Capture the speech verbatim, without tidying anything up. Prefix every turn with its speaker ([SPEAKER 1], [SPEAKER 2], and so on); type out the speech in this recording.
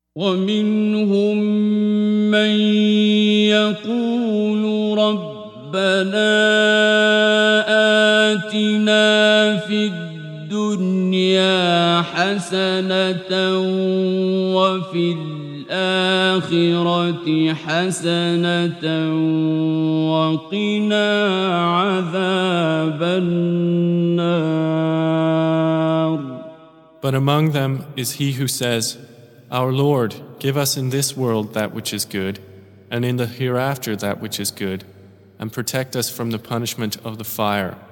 [SPEAKER 1] ومنهم من يقول ربنا آتنا في الدنيا حسنة وفي الآخرة حسنة وقنا عذاب النار.
[SPEAKER 2] But among them is he who says, Our Lord, give us in this world that which is good, and in the hereafter that which is good, and protect us from the punishment of the fire.